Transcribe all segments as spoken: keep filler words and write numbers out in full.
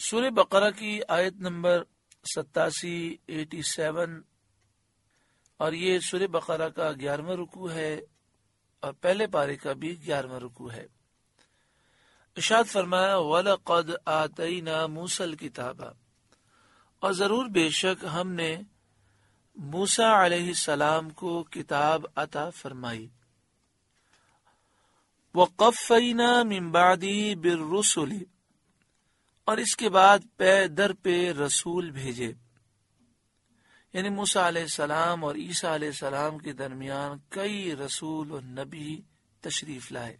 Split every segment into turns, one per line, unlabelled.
سورہ بقرہ کی آیت نمبر ستاسی ایٹی سیون اور یہ سورہ بقرہ کا گیارہواں رکوع ہے اور پہلے پارے کا بھی گیارہواں رکوع ہے۔ ارشاد فرمایا وَلَقَدْ آتَيْنَا مُوسَى الْكِتَابَ، اور ضرور بے شک ہم نے موسیٰ علیہ السلام کو کتاب عطا فرمائی۔ وَقَفَّيْنَا مِن بَعْدِهِ بِالرُّسُلِ، اور اس کے بعد پے در پہ رسول بھیجے، یعنی موسیٰ علیہ السلام اور عیسیٰ علیہ السلام کے درمیان کئی رسول اور نبی تشریف لائے۔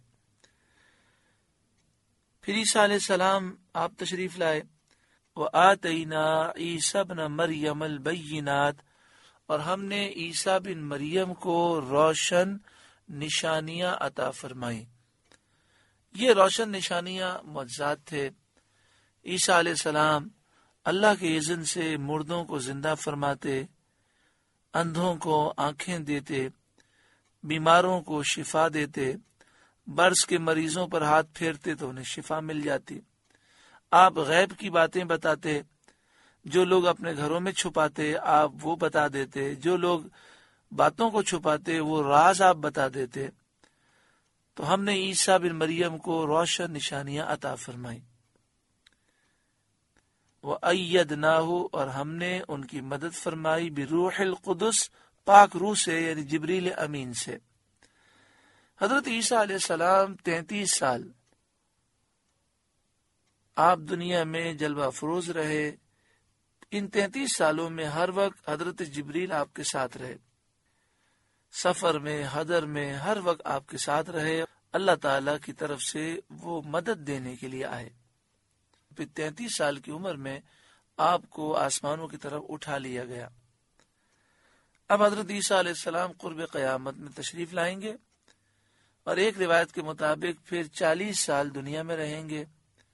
پھر عیسیٰ علیہ السلام آپ تشریف لائے۔ وَآتَيْنَا عِيسَى ابْنَ مَرْيَمَ الْبَيِّنَاتِ، اور ہم نے عیسیٰ بن مریم کو روشن نشانیاں عطا فرمائیں۔ یہ روشن نشانیاں معجزات تھے۔ عیسیٰ علیہ السلام اللہ کے اذن سے مردوں کو زندہ فرماتے، اندھوں کو آنکھیں دیتے، بیماروں کو شفا دیتے، برس کے مریضوں پر ہاتھ پھیرتے تو انہیں شفا مل جاتی۔ آپ غیب کی باتیں بتاتے، جو لوگ اپنے گھروں میں چھپاتے آپ وہ بتا دیتے، جو لوگ باتوں کو چھپاتے وہ راز آپ بتا دیتے۔ تو ہم نے عیسیٰ بن مریم کو روشن نشانیاں عطا فرمائیں۔ وَأَيَّدْنَاهُ، اور ہم نے ان کی مدد فرمائی بروح القدس، پاک روح سے یعنی جبریل امین سے۔ حضرت عیسیٰ علیہ السلام تینتیس سال آپ دنیا میں جلوہ افروز رہے۔ ان تینتیس سالوں میں ہر وقت حضرت جبریل آپ کے ساتھ رہے، سفر میں حضر میں ہر وقت آپ کے ساتھ رہے۔ اللہ تعالی کی طرف سے وہ مدد دینے کے لیے آئے۔ پھر تینتیس سال کی عمر میں آپ کو آسمانوں کی طرف اٹھا لیا گیا۔ اب حضرت عیسیٰ علیہ السلام قرب قیامت میں تشریف لائیں گے اور ایک روایت کے مطابق پھر چالیس سال دنیا میں رہیں گے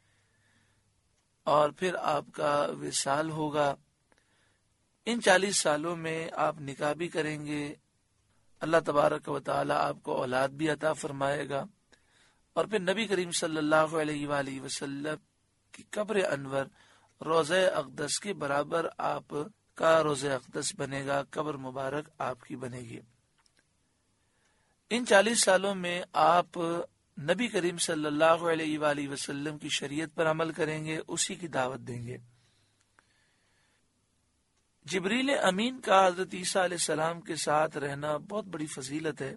اور پھر آپ کا وصال ہوگا۔ ان چالیس سالوں میں آپ نکاح بھی کریں گے، اللہ تبارک و تعالی آپ کو اولاد بھی عطا فرمائے گا، اور پھر نبی کریم صلی اللہ علیہ وآلہ وسلم کی قبر انور روضہ اقدس کے برابر آپ کا روضہ اقدس بنے گا، قبر مبارک آپ کی بنے گی۔ ان چالیس سالوں میں آپ نبی کریم صلی اللہ علیہ وآلہ وسلم کی شریعت پر عمل کریں گے، اسی کی دعوت دیں گے۔ جبریل امین کا حضرت عیسیٰ علیہ السلام کے ساتھ رہنا بہت بڑی فضیلت ہے،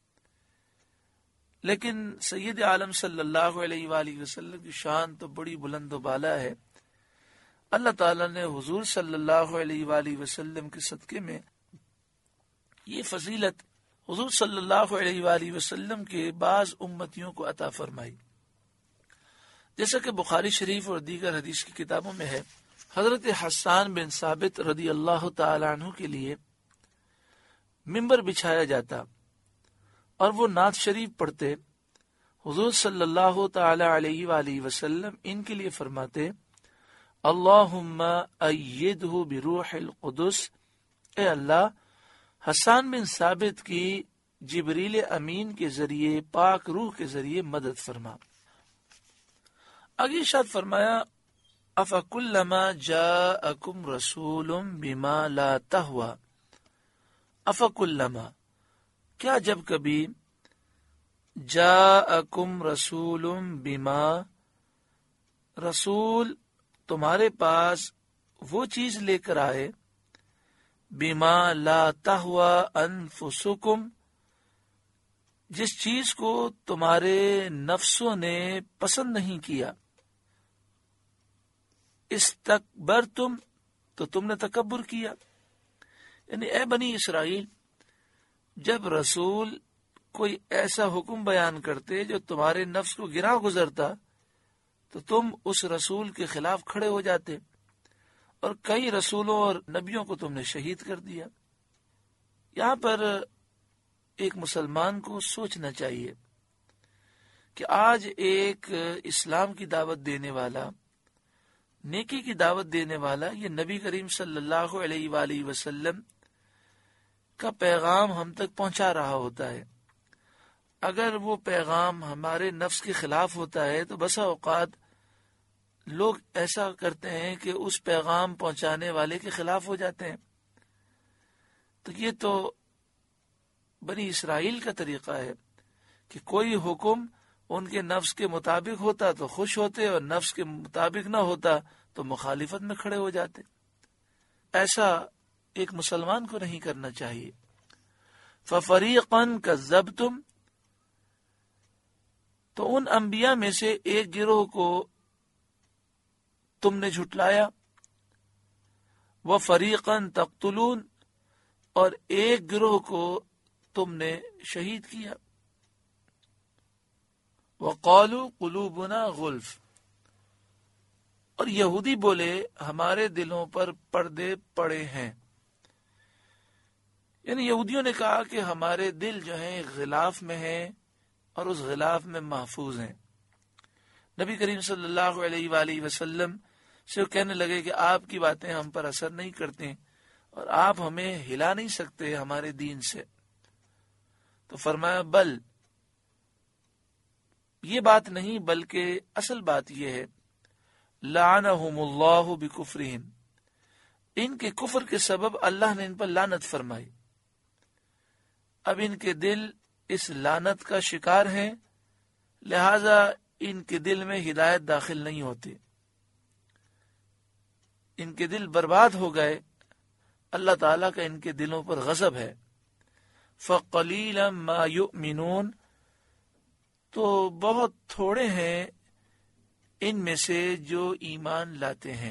لیکن سید عالم صلی اللہ علیہ وآلہ وسلم کی شان تو بڑی بلند و بالا ہے۔ اللہ تعالیٰ نے حضور صلی اللہ علیہ وآلہ وسلم کے صدقے میں یہ فضیلت حضور صلی اللہ علیہ وآلہ وسلم کے بعض امتیوں کو عطا فرمائی، جیسا کہ بخاری شریف اور دیگر حدیث کی کتابوں میں ہے۔ حضرت حسان بن ثابت رضی اللہ تعالی عنہ کے لیے ممبر بچھایا جاتا اور وہ نعت شریف پڑھتے۔ حضور صلی اللہ تعالی علیہ وآلہ وسلم ان کے لیے فرماتے اللہم ایدہ بروح القدس، اے اللہ حسان بن ثابت کی جبریل امین کے ذریعے پاک روح کے ذریعے مدد فرما۔ آگے ارشاد فرمایا افکلما جاءکم رسول بما لا تہوی، افکلما کیا جب کبھی جاءکم رسول بما رسول تمہارے پاس وہ چیز لے کر آئے بما لا تہوی انفسکم جس چیز کو تمہارے نفسوں نے پسند نہیں کیا، استکبرتم تو تم نے تکبر کیا۔ یعنی اے بنی اسرائیل، جب رسول کوئی ایسا حکم بیان کرتے جو تمہارے نفس کو گرا گزرتا تو تم اس رسول کے خلاف کھڑے ہو جاتے، اور کئی رسولوں اور نبیوں کو تم نے شہید کر دیا۔ یہاں پر ایک مسلمان کو سوچنا چاہیے کہ آج ایک اسلام کی دعوت دینے والا، نیکی کی دعوت دینے والا، یہ نبی کریم صلی اللہ علیہ وآلہ وسلم کا پیغام ہم تک پہنچا رہا ہوتا ہے۔ اگر وہ پیغام ہمارے نفس کے خلاف ہوتا ہے تو بسا اوقات لوگ ایسا کرتے ہیں کہ اس پیغام پہنچانے والے کے خلاف ہو جاتے ہیں. تو یہ تو بنی اسرائیل کا طریقہ ہے کہ کوئی حکم ان کے نفس کے مطابق ہوتا تو خوش ہوتے اور نفس کے مطابق نہ ہوتا تو مخالفت میں کھڑے ہو جاتے. ایسا ایک مسلمان کو نہیں کرنا چاہیے. فَفَرِيقًا كَذَّبْتُمْ، تو ان انبیاء میں سے ایک گروہ کو تم نے جھٹلایا. وَفَرِيقًا تَقْتُلُونَ، اور ایک گروہ کو تم نے شہید کیا. وَقَالُوا قُلُوبُنَا غُلْفٌ، اور یہودی بولے ہمارے دلوں پر پردے پڑے ہیں. یعنی یہودیوں نے کہا کہ ہمارے دل جو ہیں غلاف میں ہیں اور اس غلاف میں محفوظ ہیں. نبی کریم صلی اللہ علیہ وآلہ وسلم سے وہ کہنے لگے کہ آپ کی باتیں ہم پر اثر نہیں کرتے اور آپ ہمیں ہلا نہیں سکتے ہمارے دین سے. تو فرمایا بل، یہ بات نہیں بلکہ اصل بات یہ ہے، لعنہم اللہ بکفرہم، ان کے کفر کے سبب اللہ نے ان پر لعنت فرمائی. اب ان کے دل اس لعنت کا شکار ہیں، لہذا ان کے دل میں ہدایت داخل نہیں ہوتی، ان کے دل برباد ہو گئے. اللہ تعالیٰ کا ان کے دلوں پر غضب ہے. فَقَلِيلًا مَا يُؤْمِنُونَ، تو بہت تھوڑے ہیں ان میں سے جو ایمان لاتے ہیں.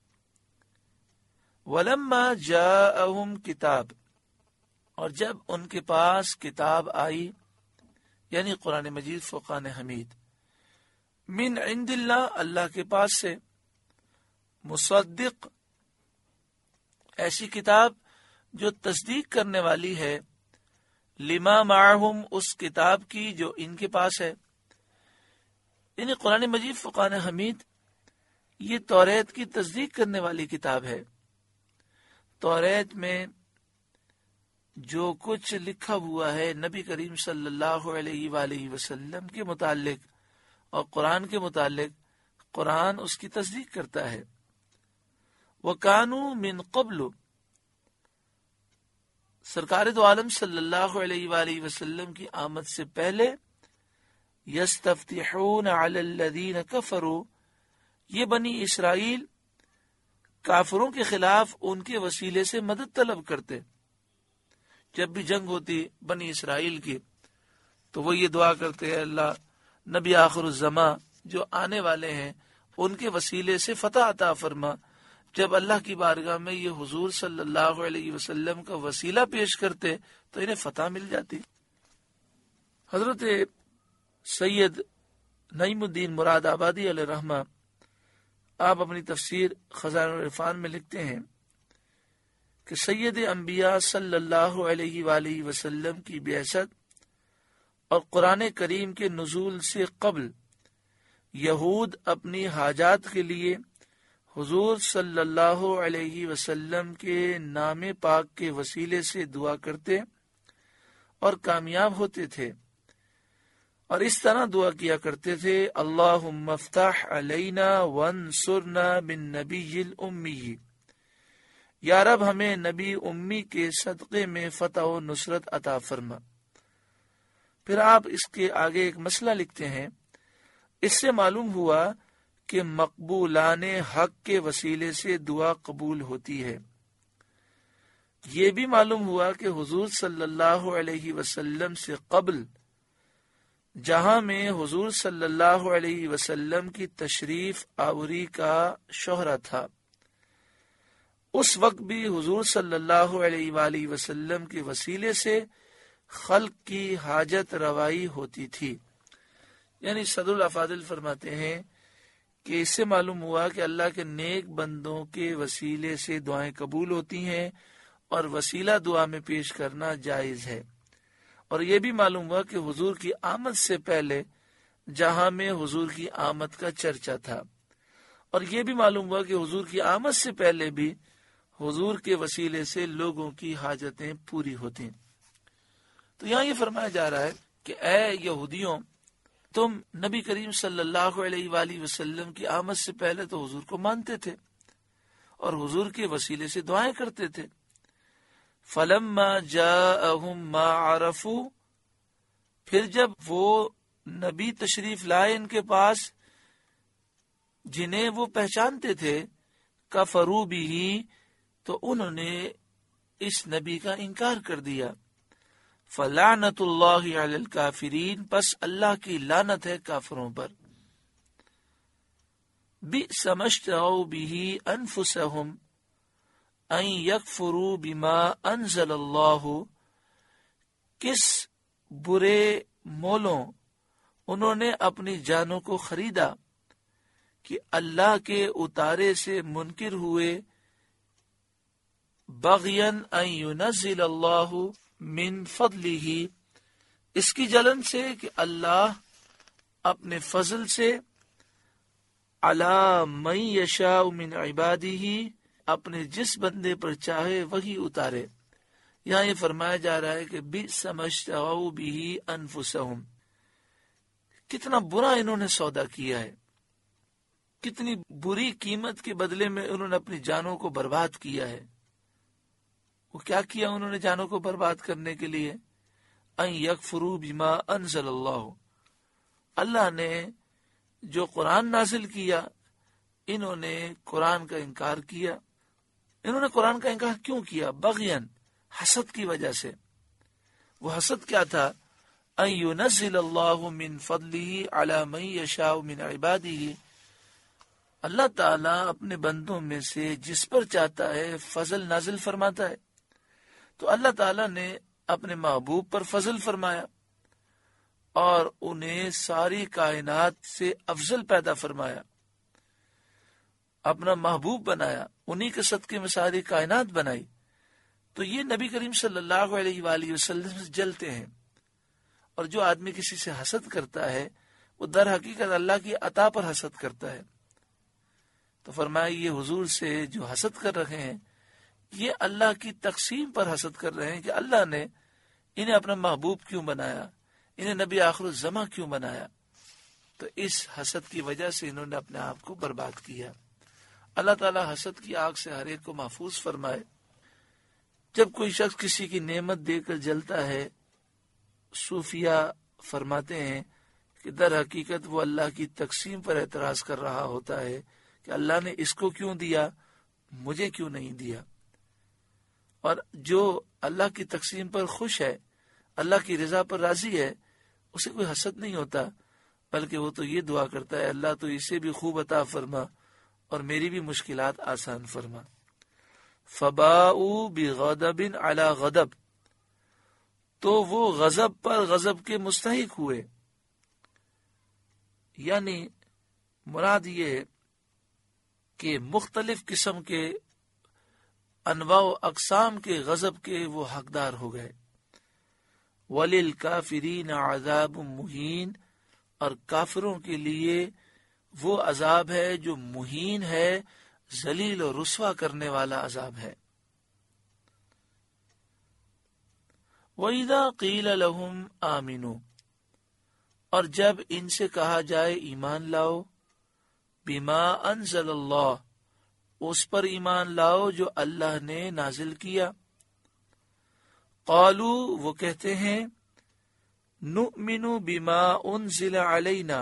وَلَمَّا جَاءَهُمْ کتاب، اور جب ان کے پاس کتاب آئی، یعنی قرآن مجید فرقان حمید، من عند اللہ، اللہ کے پاس سے، مصدق، ایسی کتاب جو تصدیق کرنے والی ہے، لما معہم، اس کتاب کی جو ان کے پاس ہے. یعنی قرآن مجید فرقان حمید یہ توریت کی تصدیق کرنے والی کتاب ہے. توریت میں جو کچھ لکھا ہوا ہے نبی کریم صلی اللہ علیہ وآلہ وسلم کے متعلق اور قرآن کے متعلق، قرآن اس کی تصدیق کرتا ہے. وَكَانُوا مِن قَبْلُ، سرکار دو عالم صلی اللہ علیہ وآلہ وسلم کی آمد سے پہلے، یستفتحون علی الذین کفروا، یہ بنی اسرائیل کافروں کے خلاف ان کے وسیلے سے مدد طلب کرتے. جب بھی جنگ ہوتی بنی اسرائیل کی تو وہ یہ دعا کرتے ہیں، اللہ نبی آخر الزمان جو آنے والے ہیں ان کے وسیلے سے فتح عطا فرما. جب اللہ کی بارگاہ میں یہ حضور صلی اللہ علیہ وسلم کا وسیلہ پیش کرتے تو انہیں فتح مل جاتی. حضرت سید نعیم الدین مراد آبادی علیہ رحمہ، آپ اپنی تفسیر خزائن العرفان میں لکھتے ہیں کہ سید انبیاء صلی اللہ علیہ وآلہ وسلم کی بعثت اور قرآن کریم کے نزول سے قبل یہود اپنی حاجات کے لیے حضور صلی اللہ علیہ وسلم کے نام پاک کے وسیلے سے دعا کرتے اور کامیاب ہوتے تھے، اور اس طرح دعا کیا کرتے تھے، اللہم افتح علینا وانصرنا بالنبی الامی، یا رب ہمیں نبی امی کے صدقے میں فتح و نصرت عطا فرما. پھر آپ اس کے آگے ایک مسئلہ لکھتے ہیں، اس سے معلوم ہوا کہ مقبولان حق کے وسیلے سے دعا قبول ہوتی ہے. یہ بھی معلوم ہوا کہ حضور صلی اللہ علیہ وسلم سے قبل جہاں میں حضور صلی اللہ علیہ وسلم کی تشریف آوری کا شہرہ تھا، اس وقت بھی حضور صلی اللہ علیہ وآلہ وسلم کے وسیلے سے خلق کی حاجت روائی ہوتی تھی. یعنی صدر الافاضل فرماتے ہیں کہ اس سے معلوم ہوا کہ اللہ کے نیک بندوں کے وسیلے سے دعائیں قبول ہوتی ہیں اور وسیلہ دعا میں پیش کرنا جائز ہے. اور یہ بھی معلوم ہوا کہ حضور کی آمد سے پہلے جہاں میں حضور کی آمد کا چرچا تھا، اور یہ بھی معلوم ہوا کہ حضور کی آمد سے پہلے بھی حضور کے وسیلے سے لوگوں کی حاجتیں پوری ہوتی. تو یہاں یہ فرمایا جا رہا ہے کہ اے یہودیوں، تم نبی کریم صلی اللہ علیہ وآلہ وسلم کی آمد سے پہلے تو حضور کو مانتے تھے اور حضور کے وسیلے سے دعائیں کرتے تھے. فلما جاءہم ما عرفوا، پھر جب وہ نبی تشریف لائے ان کے پاس جنہیں وہ پہچانتے تھے، کفروا بہ، تو انہوں نے اس نبی کا انکار کر دیا. فلعنت اللہ علی الکافرین، پس اللہ کی لعنت ہے کافروں پر. بئس ما اشتروا بہ انفسہم ان یکفروا بما انزل اللہ، کس برے مولوں انہوں نے اپنی جانوں کو خریدا کہ اللہ کے اتارے سے منکر ہوئے. بغین ان ینزل اللہ من فضلہ، اس کی جلن سے کہ اللہ اپنے فضل سے علی من یشاء من عبادہ، اپنے جس بندے پر چاہے وہی اتارے. یہاں یہ فرمایا جا رہا ہے کہ بئس ما اشتروا بہ انفسہم، کتنا برا انہوں نے سودا کیا ہے، کتنی بری قیمت کے بدلے میں انہوں نے اپنی جانوں کو برباد کیا ہے. وہ کیا کیا انہوں نے جانوں کو برباد کرنے کے لیے؟ ان یکفروا بما انزل اللہ، اللہ نے جو قرآن نازل کیا انہوں نے قرآن کا انکار کیا. انہوں نے قرآن کا انکار کیوں کیا؟ بغین، حسد کی وجہ سے. وہ حسد کیا تھا؟ ان ینزل اللہ من فضلہ علی من یشاء من عبادہ، اللہ تعالیٰ اپنے بندوں میں سے جس پر چاہتا ہے فضل نازل فرماتا ہے. تو اللہ تعالیٰ نے اپنے محبوب پر فضل فرمایا اور انہیں ساری کائنات سے افضل پیدا فرمایا، اپنا محبوب بنایا، انہی کے صدقے میں ساری کائنات بنائی. تو یہ نبی کریم صلی اللہ علیہ وآلہ وسلم سے جلتے ہیں. اور جو آدمی کسی سے حسد کرتا ہے وہ در حقیقت اللہ کی عطا پر حسد کرتا ہے. تو فرمایا یہ حضور سے جو حسد کر رہے ہیں یہ اللہ کی تقسیم پر حسد کر رہے ہیں کہ اللہ نے انہیں اپنا محبوب کیوں بنایا، انہیں نبی آخر الزماں کیوں بنایا. تو اس حسد کی وجہ سے انہوں نے اپنے آپ کو برباد کیا. اللہ تعالیٰ حسد کی آگ سے ہر ایک کو محفوظ فرمائے. جب کوئی شخص کسی کی نعمت دے کر جلتا ہے، صوفیہ فرماتے ہیں کہ در حقیقت وہ اللہ کی تقسیم پر اعتراض کر رہا ہوتا ہے کہ اللہ نے اس کو کیوں دیا، مجھے کیوں نہیں دیا. اور جو اللہ کی تقسیم پر خوش ہے، اللہ کی رضا پر راضی ہے، اسے کوئی حسد نہیں ہوتا، بلکہ وہ تو یہ دعا کرتا ہے اللہ تو اسے بھی خوب عطا فرما اور میری بھی مشکلات آسان فرما. فباؤوا بغضب علی غضب، تو وہ غضب پر غضب کے مستحق ہوئے. یعنی مراد یہ ہے کہ مختلف قسم کے انواع و اقسام کے غضب کے وہ حقدار ہو گئے. وَلِلْكَافِرِينَ عَذَابٌ مُہین، اور کافروں کے لیے وہ عذاب ہے جو مہین ہے، ذلیل و رسوا کرنے والا عذاب ہے. وَإِذَا قِيلَ لَهُمْ آمِنُوا، اور جب ان سے کہا جائے ایمان لاؤ، بما انزل اللہ، اس پر ایمان لاؤ جو اللہ نے نازل کیا. قالوا، وہ کہتے ہیں، نؤمن بما انزل علینا،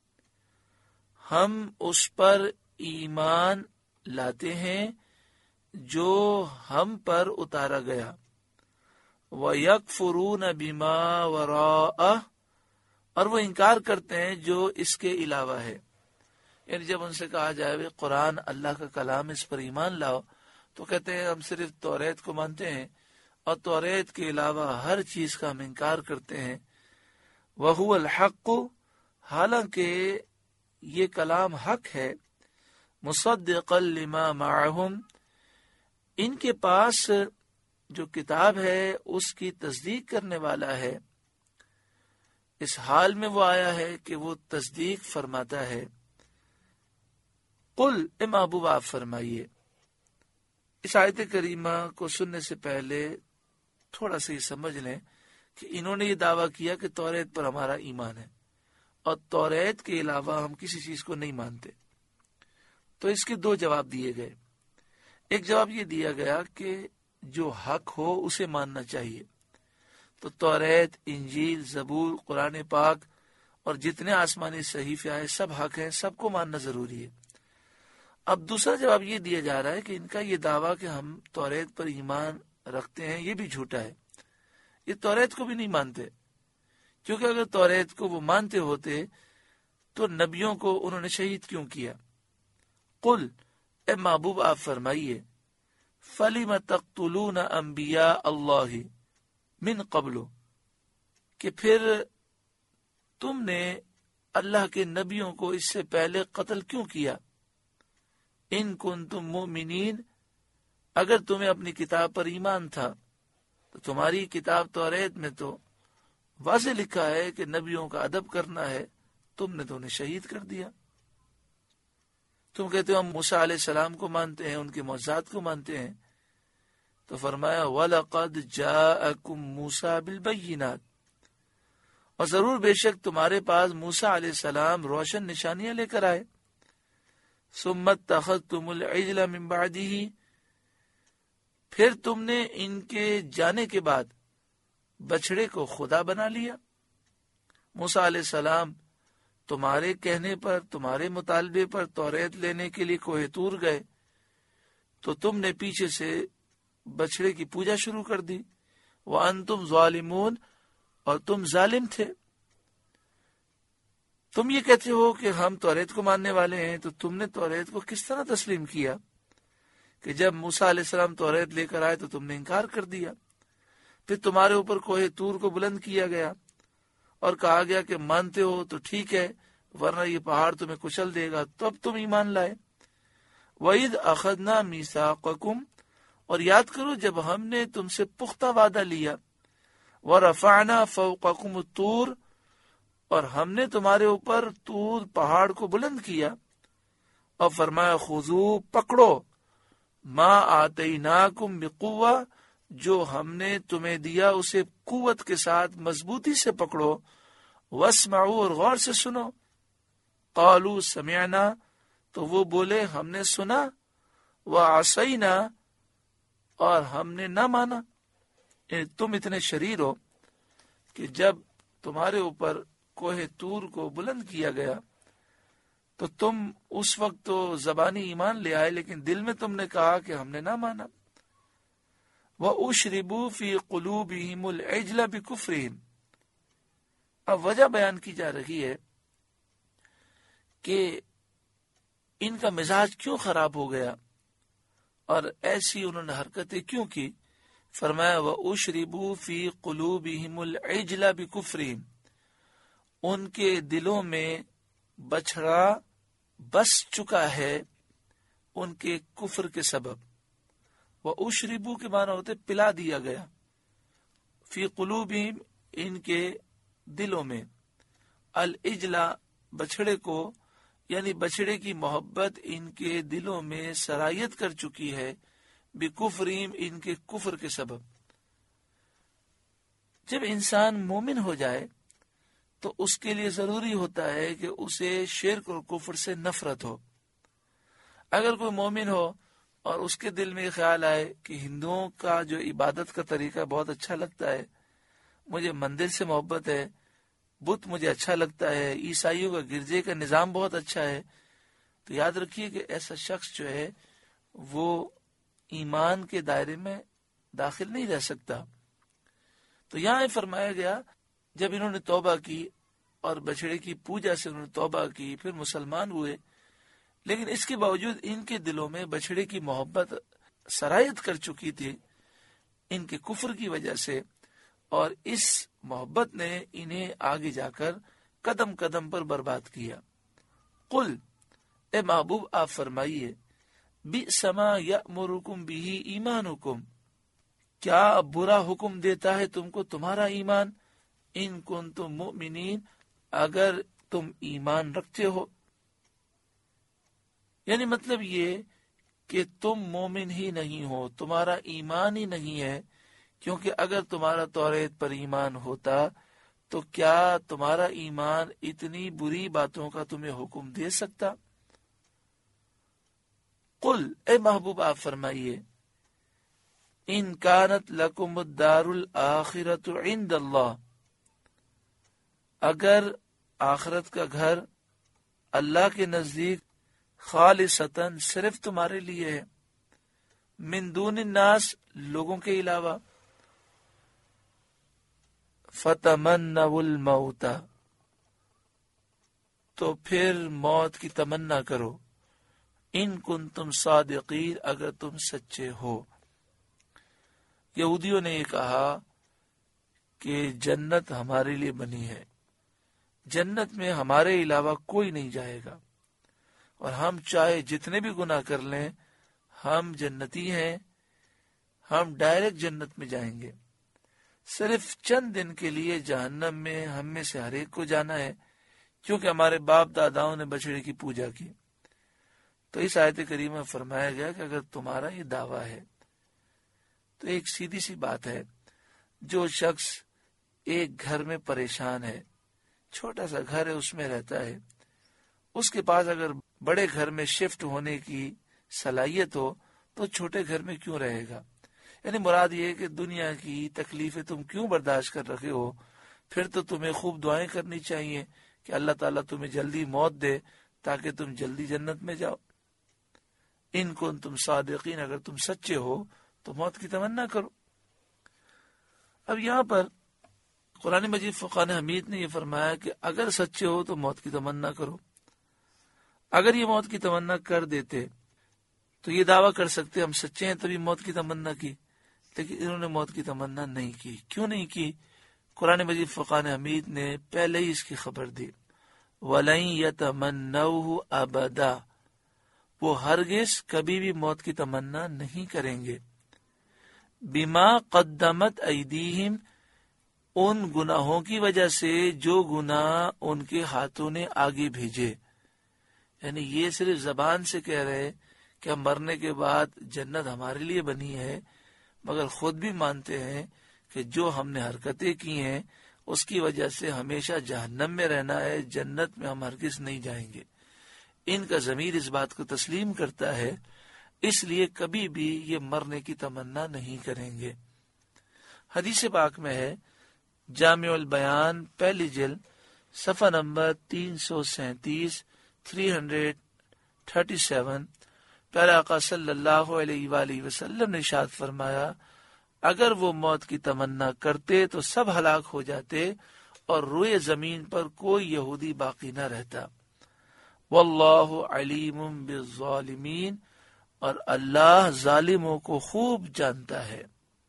ہم اس پر ایمان لاتے ہیں جو ہم پر اتارا گیا. وَيَكْفُرُونَ بِمَا وَرَاءَهُ، اور وہ انکار کرتے ہیں جو اس کے علاوہ ہے. یعنی جب ان سے کہا جائے قرآن اللہ کا کلام، اس پر ایمان لاؤ، تو کہتے ہیں ہم صرف توریت کو مانتے ہیں اور توریت کے علاوہ ہر چیز کا ہم انکار کرتے ہیں. وَهُوَ الْحَقُّ، حالانکہ یہ کلام حق ہے. مُصَدِّقًا لِمَا مَعَهُمْ، ان کے پاس جو کتاب ہے اس کی تصدیق کرنے والا ہے. اس حال میں وہ آیا ہے کہ وہ تصدیق فرماتا ہے. قل، اے محبوب آپ فرمائیے. اس آیت کریمہ کو سننے سے پہلے تھوڑا سا یہ سمجھ لیں کہ انہوں نے یہ دعویٰ کیا کہ توریت پر ہمارا ایمان ہے اور توریت کے علاوہ ہم کسی چیز کو نہیں مانتے۔ تو اس کے دو جواب دیے گئے۔ ایک جواب یہ دیا گیا کہ جو حق ہو اسے ماننا چاہیے، تو توریت، انجیل، زبور، قرآن پاک اور جتنے آسمانی صحیفے آئے سب حق ہیں، سب کو ماننا ضروری ہے۔ اب دوسرا جواب یہ دیا جا رہا ہے کہ ان کا یہ دعویٰ کہ ہم توریت پر ایمان رکھتے ہیں یہ بھی جھوٹا ہے، یہ توریت کو بھی نہیں مانتے، کیونکہ اگر توریت کو وہ مانتے ہوتے تو نبیوں کو انہوں نے شہید کیوں کیا؟ قل، اے محبوب آپ فرمائیے، فَلِمَ تَقْتُلُونَ أَنْبِيَاءَ اللَّهِ مِنْ قَبْلُ، کہ پھر تم نے اللہ کے نبیوں کو اس سے پہلے قتل کیوں کیا؟ ان کنتم مؤمنین، اگر تمہیں اپنی کتاب پر ایمان تھا تو تمہاری کتاب توریت میں تو واضح لکھا ہے کہ نبیوں کا ادب کرنا ہے، تم نے تو انہیں شہید کر دیا۔ تم کہتے ہو ہم موسیٰ علیہ السلام کو مانتے ہیں، ان کے معجزات کو مانتے ہیں، تو فرمایا وَلَقَدْ جَاءَكُمْ مُوسَىٰ بِالْبَيِّنَاتِ، اور ضرور بے شک تمہارے پاس موسیٰ علیہ السلام روشن نشانیاں لے کر آئے۔ ثُمَّ اتَّخَذْتُمُ الْعِجْلَ مِن بَعْدِهِ، پھر تم نے ان کے جانے کے بعد بچڑے کو خدا بنا لیا۔ موسیٰ علیہ السلام تمہارے کہنے پر، تمہارے مطالبے پر توریت لینے کے لیے کوہ طور گئے تو تم نے پیچھے سے بچڑے کی پوجا شروع کر دی۔ وَأَنْتُمْ ظَالِمُونَ، اور تم ظالم تھے۔ تم یہ کہتے ہو کہ ہم توریت کو ماننے والے ہیں، تو تم نے توریت کو کس طرح تسلیم کیا کہ جب موسیٰ علیہ السلام توریت لے کر آئے تو تم نے انکار کر دیا؟ پھر تمہارے اوپر کوہ طور کو بلند کیا گیا اور کہا گیا کہ مانتے ہو تو ٹھیک ہے، ورنہ یہ پہاڑ تمہیں کچل دے گا، تو اب تم ایمان لائے۔ وَإِذْ أَخَذْنَا مِيثَاقَكُمْ، اور یاد کرو جب ہم نے تم سے پختہ وعدہ لیا، وَرَفَعْنَا فَوْقَكُمُ الطُّورَ، اور ہم نے تمہارے اوپر طور پہاڑ کو بلند کیا، اور فرمایا خُذُوا، پکڑو، مَا آتَيْنَاكُمْ بِقُوَّةٍ، جو ہم نے تمہیں دیا اسے قوت کے ساتھ مضبوطی سے پکڑو، وَاسْمَعُوا، اور غور سے سنو، قَالُوا سَمِعْنَا، تو وہ بولے ہم نے سنا، وَعَصَيْنَا، اور ہم نے نہ مانا۔ تم اتنے شریر ہو کہ جب تمہارے اوپر کوہ طور کو بلند کیا گیا تو تم اس وقت تو زبانی ایمان لے آئے، لیکن دل میں تم نے کہا کہ ہم نے نہ مانا۔ وَأُشْرِبُوا فِي قُلُوبِهِمُ الْعِجْلَ بِكُفْرِهِمْ، اب وجہ بیان کی جا رہی ہے کہ ان کا مزاج کیوں خراب ہو گیا اور ایسی انہوں نے حرکتیں کیوں کی۔ فرمایا وَأُشْرِبُوا فِي قُلُوبِهِمُ الْعِجْلَ بِكُفْرِهِمْ، ان کے دلوں میں بچھڑا بس چکا ہے ان کے کفر کے سبب۔ وَأُشْرِبُوا کے معنی ہوتے پلا دیا گیا، فی قلوبہم ان کے دلوں میں، العجلہ بچھڑے کو، یعنی بچھڑے کی محبت ان کے دلوں میں سرایت کر چکی ہے، بکفرہم ان کے کفر کے سبب۔ جب انسان مومن ہو جائے تو اس کے لیے ضروری ہوتا ہے کہ اسے شرک اور کفر سے نفرت ہو۔ اگر کوئی مومن ہو اور اس کے دل میں یہ خیال آئے کہ ہندوؤں کا جو عبادت کا طریقہ بہت اچھا لگتا ہے، مجھے مندر سے محبت ہے، بت مجھے اچھا لگتا ہے، عیسائیوں کا گرجے کا نظام بہت اچھا ہے، تو یاد رکھیے کہ ایسا شخص جو ہے وہ ایمان کے دائرے میں داخل نہیں رہ سکتا۔ تو یہاں فرمایا گیا جب انہوں نے توبہ کی اور بچڑے کی پوجا سے انہوں نے توبہ کی، پھر مسلمان ہوئے، لیکن اس کے باوجود ان کے دلوں میں بچڑے کی محبت سرایت کر چکی تھی ان کے کفر کی وجہ سے، اور اس محبت نے انہیں آگے جا کر قدم قدم پر برباد کیا۔ قل، اے محبوب آپ فرمائیے، بئس ما یأمرکم بہ ایمانکم، کیا برا حکم دیتا ہے تم کو تمہارا ایمان، ان کنتم مؤمنین، اگر تم ایمان رکھتے ہو۔ یعنی مطلب یہ کہ تم مومن ہی نہیں ہو، تمہارا ایمان ہی نہیں ہے، کیونکہ اگر تمہارا توریت پر ایمان ہوتا تو کیا تمہارا ایمان اتنی بری باتوں کا تمہیں حکم دے سکتا؟ قل، اے محبوب آپ فرمائیے، ان کانت لکم الدار الآخرۃ عند اللہ، اگر آخرت کا گھر اللہ کے نزدیک خالصتاً صرف تمہارے لیے ہے، من دون الناس لوگوں کے علاوہ، فتمنوا الموت، تو پھر موت کی تمنا کرو، ان کنتم صادقین، اگر تم سچے ہو۔ یہودیوں نے یہ کہا کہ جنت ہمارے لیے بنی ہے، جنت میں ہمارے علاوہ کوئی نہیں جائے گا، اور ہم چاہے جتنے بھی گناہ کر لیں ہم جنتی ہیں، ہم ڈائریکٹ جنت میں جائیں گے، صرف چند دن کے لیے جہنم میں ہم میں سے ہر ایک کو جانا ہے، کیونکہ ہمارے باپ داداؤں نے بچڑے کی پوجا کی۔ تو اس آیت کریمہ میں فرمایا گیا کہ اگر تمہارا یہ دعویٰ ہے تو ایک سیدھی سی بات ہے، جو شخص ایک گھر میں پریشان ہے، چھوٹا سا گھر ہے اس میں رہتا ہے، اس کے پاس اگر بڑے گھر میں شفٹ ہونے کی صلاحیت ہو تو چھوٹے گھر میں کیوں رہے گا؟ یعنی مراد یہ ہے کہ دنیا کی تکلیفیں تم کیوں برداشت کر رکھے ہو؟ پھر تو تمہیں خوب دعائیں کرنی چاہیے کہ اللہ تعالیٰ تمہیں جلدی موت دے تاکہ تم جلدی جنت میں جاؤ۔ ان کو تم صادقین، اگر تم سچے ہو تو موت کی تمنا کرو۔ اب یہاں پر قرآن مجید فقان حمید نے یہ فرمایا کہ اگر سچے ہو تو موت کی تمنا کرو۔ اگر یہ موت کی تمنا کر دیتے تو یہ دعویٰ کر سکتے ہم سچے ہیں تبھی موت کی تمنا کی، لیکن انہوں نے موت کی تمنا نہیں کی۔ کیوں نہیں کی؟ قرآن مجید فقان حمید نے پہلے ہی اس کی خبر دی، وَلَن يَتَمَنَّوْهُ أَبَدًا، وہ ہرگز کبھی بھی موت کی تمنا نہیں کریں گے، بِمَا قَدَّمَتْ أَيْدِيهِمْ، ان گناہوں کی وجہ سے جو گناہ ان کے ہاتھوں نے آگے بھیجے۔ یعنی یہ صرف زبان سے کہہ رہے کہ ہم مرنے کے بعد جنت ہمارے لیے بنی ہے، مگر خود بھی مانتے ہیں کہ جو ہم نے حرکتیں کی ہیں اس کی وجہ سے ہمیشہ جہنم میں رہنا ہے، جنت میں ہم ہرگز نہیں جائیں گے۔ ان کا ضمیر اس بات کو تسلیم کرتا ہے، اس لیے کبھی بھی یہ مرنے کی تمنا نہیں کریں گے۔ حدیث پاک میں ہے، جامع البیان پہلی جلد صفحہ نمبر تین سو سینتیس تھری ہنڈریڈ تھرٹی سیون، پیارے آقا صلی اللہ علیہ وآلہ وسلم نے ارشاد فرمایا، اگر وہ موت کی تمنا کرتے تو سب ہلاک ہو جاتے اور روئے زمین پر کوئی یہودی باقی نہ رہتا۔ واللہ علیم بالظالمین، اور اللہ ظالموں کو خوب جانتا ہے۔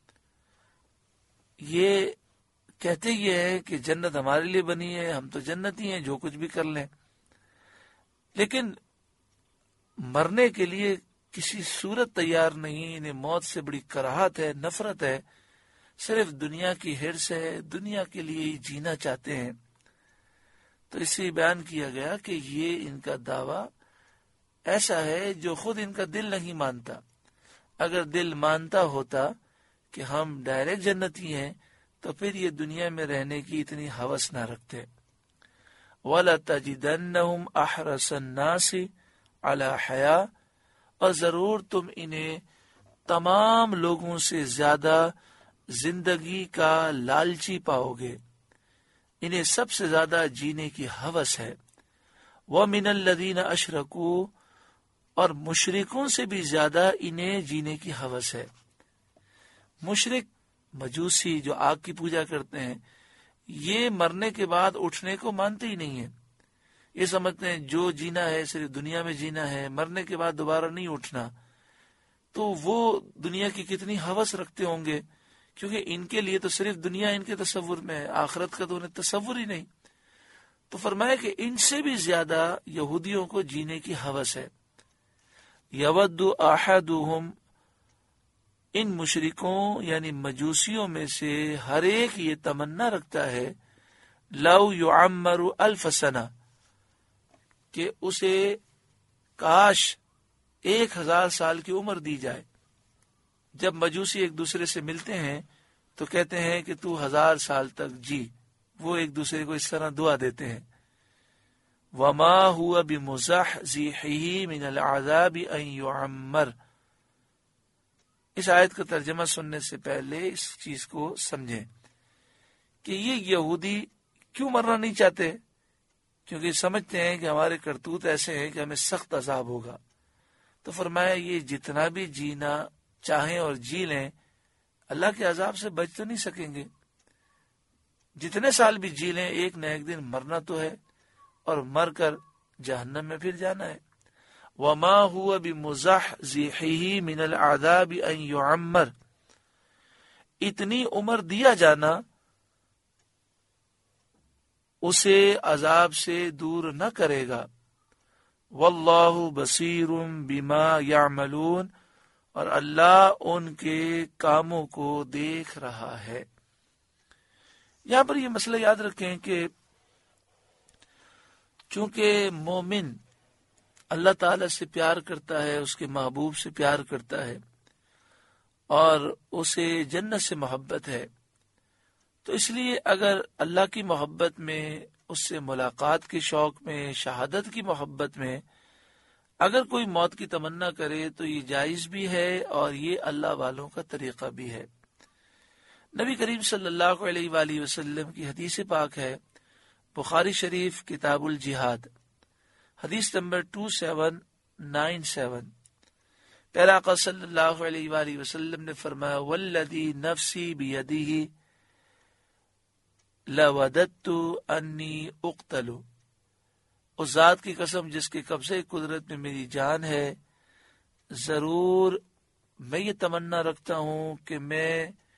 یہ کہتے یہ ہے کہ جنت ہمارے لیے بنی ہے، ہم تو جنتی ہیں، جو کچھ بھی کر لیں، لیکن مرنے کے لیے کسی صورت تیار نہیں، انہیں موت سے بڑی کراہت ہے، نفرت ہے، صرف دنیا کی حرص ہے، دنیا کے لیے ہی جینا چاہتے ہیں۔ تو اس سے بیان کیا گیا کہ یہ ان کا دعویٰ ایسا ہے جو خود ان کا دل نہیں مانتا۔ اگر دل مانتا ہوتا کہ ہم ڈائریکٹ جنتی ہیں تو پھر یہ دنیا میں رہنے کی اتنی ہوس نہ رکھتے۔ وَلَتَجِدَنَّهُمْ أَحْرَصَ النَّاسِ عَلَى حَيَاةٍ، اور ضرور تم انہیں تمام لوگوں سے زیادہ زندگی کا لالچی پاؤ گے، انہیں سب سے زیادہ جینے کی ہوس ہے۔ وَمِنَ الَّذِينَ أَشْرَكُوا، اور مشرکوں سے بھی زیادہ انہیں جینے کی ہوس ہے۔ مشرک مجوسی جو آگ کی پوجا کرتے ہیں، یہ مرنے کے بعد اٹھنے کو مانتے ہی نہیں ہیں، یہ سمجھتے ہیں جو جینا ہے صرف دنیا میں جینا ہے، مرنے کے بعد دوبارہ نہیں اٹھنا۔ تو وہ دنیا کی کتنی ہوس رکھتے ہوں گے، کیونکہ ان کے لیے تو صرف دنیا ان کے تصور میں ہے، آخرت کا تو انہیں تصور ہی نہیں۔ تو فرمایا کہ ان سے بھی زیادہ یہودیوں کو جینے کی ہوس ہے۔ یود احدہم، ان مشرکوں یعنی مجوسیوں میں سے ہر ایک یہ تمنا رکھتا ہے، لو یعمر الف سنہ، کہ اسے کاش ایک ہزار سال کی عمر دی جائے۔ جب مجوسی ایک دوسرے سے ملتے ہیں تو کہتے ہیں کہ تو ہزار سال تک جی، وہ ایک دوسرے کو اس طرح دعا دیتے ہیں، وما هو بمزحزحه من العذاب ان يعمر۔ اس آیت کا ترجمہ سننے سے پہلے اس چیز کو سمجھیں کہ یہ یہودی کیوں مرنا نہیں چاہتے، کیونکہ سمجھتے ہیں کہ ہمارے کرتوت ایسے ہیں کہ ہمیں سخت عذاب ہوگا۔ تو فرمایا یہ جتنا بھی جینا چاہیں اور جی لیں، اللہ کے عذاب سے بچ تو نہیں سکیں گے۔ جتنے سال بھی جی لیں، ایک نہ ایک دن مرنا تو ہے، اور مر کر جہنم میں پھر جانا ہے۔ وما هو بمزحزحه من العذاب ان يعمر، اتنی عمر دیا جانا اسے عذاب سے دور نہ کرے گا۔ واللہ بصیر بما یعملون، اور اللہ ان کے کاموں کو دیکھ رہا ہے۔ یہاں پر یہ مسئلہ یاد رکھیں کہ چونکہ مومن اللہ تعالی سے پیار کرتا ہے، اس کے محبوب سے پیار کرتا ہے، اور اسے جنت سے محبت ہے، تو اس لیے اگر اللہ کی محبت میں، اس سے ملاقات کے شوق میں، شہادت کی محبت میں اگر کوئی موت کی تمنا کرے تو یہ جائز بھی ہے، اور یہ اللہ والوں کا طریقہ بھی ہے۔ نبی کریم صلی اللہ علیہ وآلہ وسلم کی حدیث پاک ہے، بخاری شریف کتاب الجہاد، حدیث نمبر دو سیون نائن سیون، پیارا آقا صلی اللہ علیہ وآلہ وسلم نے فرمایا، والذی نفسی بیدیہ لوددت انی اقتل، اس ذات کی قسم جس کے قبضے قدرت میں میری جان ہے، ضرور میں یہ تمنا رکھتا ہوں کہ میں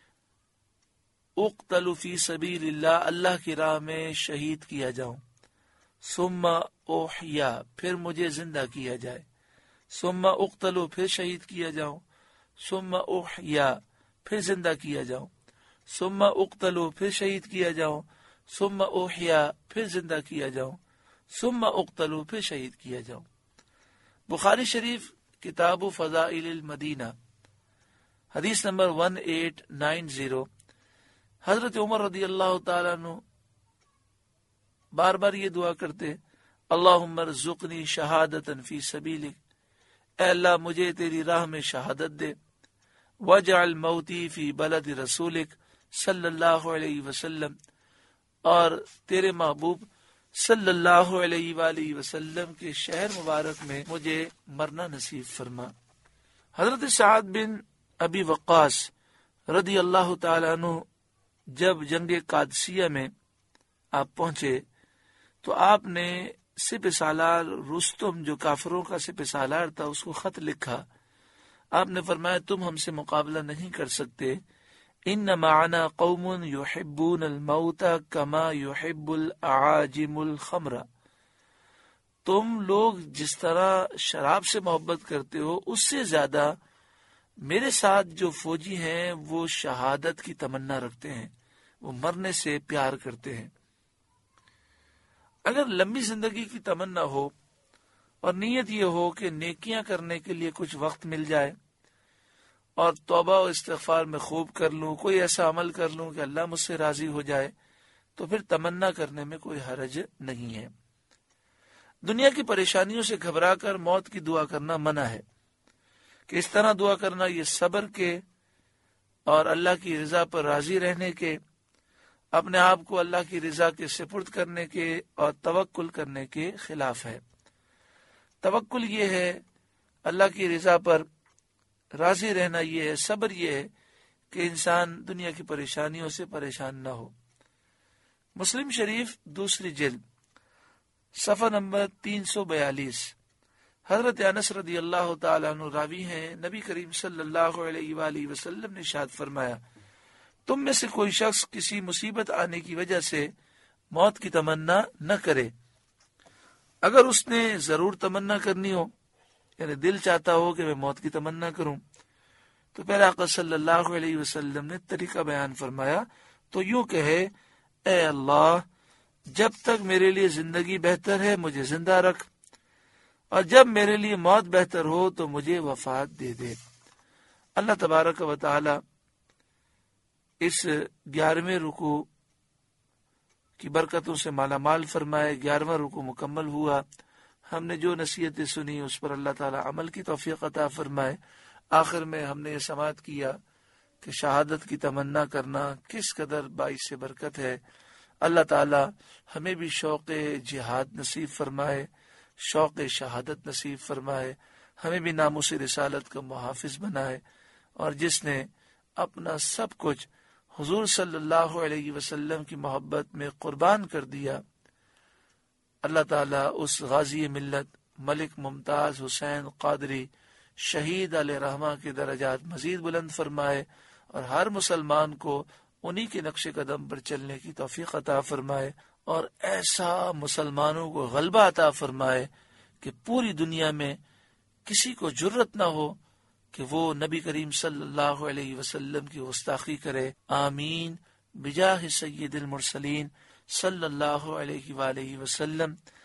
اقتل فی سبیل اللہ، اللہ کی راہ میں شہید کیا جاؤں، ثم احیا، پھر مجھے زندہ کیا جائے، ثم اقتل، پھر شہید کیا جاؤں، ثم احیا، پھر زندہ کیا جاؤں، ثم اقتل، پھر شہید کیا جاؤں، ثم احیا، پھر زندہ کیا جاؤں، ثم اقتل، پھر شہید کیا جاؤں۔ بخاری شریف کتاب فضائل المدینہ، حدیث نمبر ایٹھ نائن زیرو، حضرت عمر رضی اللہ تعالیٰ عنہ بار بار یہ دعا کرتے، اللہم ارزقنی شہادتا فی سبیلک، اے اللہ مجھے تیری راہ میں شہادت دے، واجعل موتی فی بلد رسولک صلی اللہ علیہ وسلم، اور تیرے محبوب صلی اللہ علیہ وآلہ وسلم کے شہر مبارک میں مجھے مرنا نصیب فرما۔ حضرت سعد بن ابی وقاص رضی اللہ تعالیٰ عنہ جب جنگ قادسیہ میں آپ پہنچے تو آپ نے سپہ سالار رستم، جو کافروں کا سپہ سالار تھا، اس کو خط لکھا۔ آپ نے فرمایا تم ہم سے مقابلہ نہیں کر سکتے، ان معنا قوم یحبون الموت کما یحب الاعاجم الخمر، تم لوگ جس طرح شراب سے محبت کرتے ہو اس سے زیادہ میرے ساتھ جو فوجی ہیں وہ شہادت کی تمنا رکھتے ہیں، وہ مرنے سے پیار کرتے ہیں۔ اگر لمبی زندگی کی تمنا ہو اور نیت یہ ہو کہ نیکیاں کرنے کے لیے کچھ وقت مل جائے اور توبہ و استغفار میں خوب کر لوں، کوئی ایسا عمل کر لوں کہ اللہ مجھ سے راضی ہو جائے، تو پھر تمنا کرنے میں کوئی حرج نہیں ہے۔ دنیا کی پریشانیوں سے گھبرا کر موت کی دعا کرنا منع ہے، کہ اس طرح دعا کرنا یہ صبر کے اور اللہ کی رضا پر راضی رہنے کے، اپنے آپ کو اللہ کی رضا کے سپرد کرنے کے اور توکل کرنے کے خلاف ہے۔ توکل یہ ہے اللہ کی رضا پر راضی رہنا، یہ ہے صبر، یہ ہے کہ انسان دنیا کی پریشانیوں سے پریشان نہ ہو۔ مسلم شریف دوسری جلد صفحہ نمبر تین سو بیالیس، حضرت انس رضی اللہ تعالیٰ عنہ راوی ہیں، نبی کریم صلی اللہ علیہ وآلہ وسلم نے ارشاد فرمایا، تم میں سے کوئی شخص کسی مصیبت آنے کی وجہ سے موت کی تمنا نہ کرے، اگر اس نے ضرور تمنا کرنی ہو، یعنی دل چاہتا ہو کہ میں موت کی تمنا کروں، تو پہلے آقا صلی اللہ علیہ وسلم نے طریقہ بیان فرمایا، تو یوں کہے، اے اللہ جب تک میرے لیے زندگی بہتر ہے مجھے زندہ رکھ، اور جب میرے لیے موت بہتر ہو تو مجھے وفات دے دے۔ اللہ تبارک و تعالی اس گیارہویں رکوع کی برکتوں سے مالا مال فرمائے۔ گیارہواں رکوع مکمل ہوا، ہم نے جو نصیحتیں سنی اس پر اللہ تعالیٰ عمل کی توفیق عطا فرمائے۔ آخر میں ہم نے یہ سماعت کیا کہ شہادت کی تمنا کرنا کس قدر باعث برکت ہے۔ اللہ تعالیٰ ہمیں بھی شوق جہاد نصیب فرمائے، شوق شہادت نصیب فرمائے، ہمیں بھی ناموس رسالت کا محافظ بنائے، اور جس نے اپنا سب کچھ حضور صلی اللہ علیہ وسلم کی محبت میں قربان کر دیا، اللہ تعالیٰ اس غازی ملت ملک ممتاز حسین قادری شہید علیہ رحمہ کے درجات مزید بلند فرمائے، اور ہر مسلمان کو انہی کے نقش قدم پر چلنے کی توفیق عطا فرمائے، اور ایسا مسلمانوں کو غلبہ عطا فرمائے کہ پوری دنیا میں کسی کو جرت نہ ہو کہ وہ نبی کریم صلی اللہ علیہ وسلم کی گستاخی کرے۔ آمین بجاہ سید المرسلین صلی اللہ علیہ وآلہ وسلم۔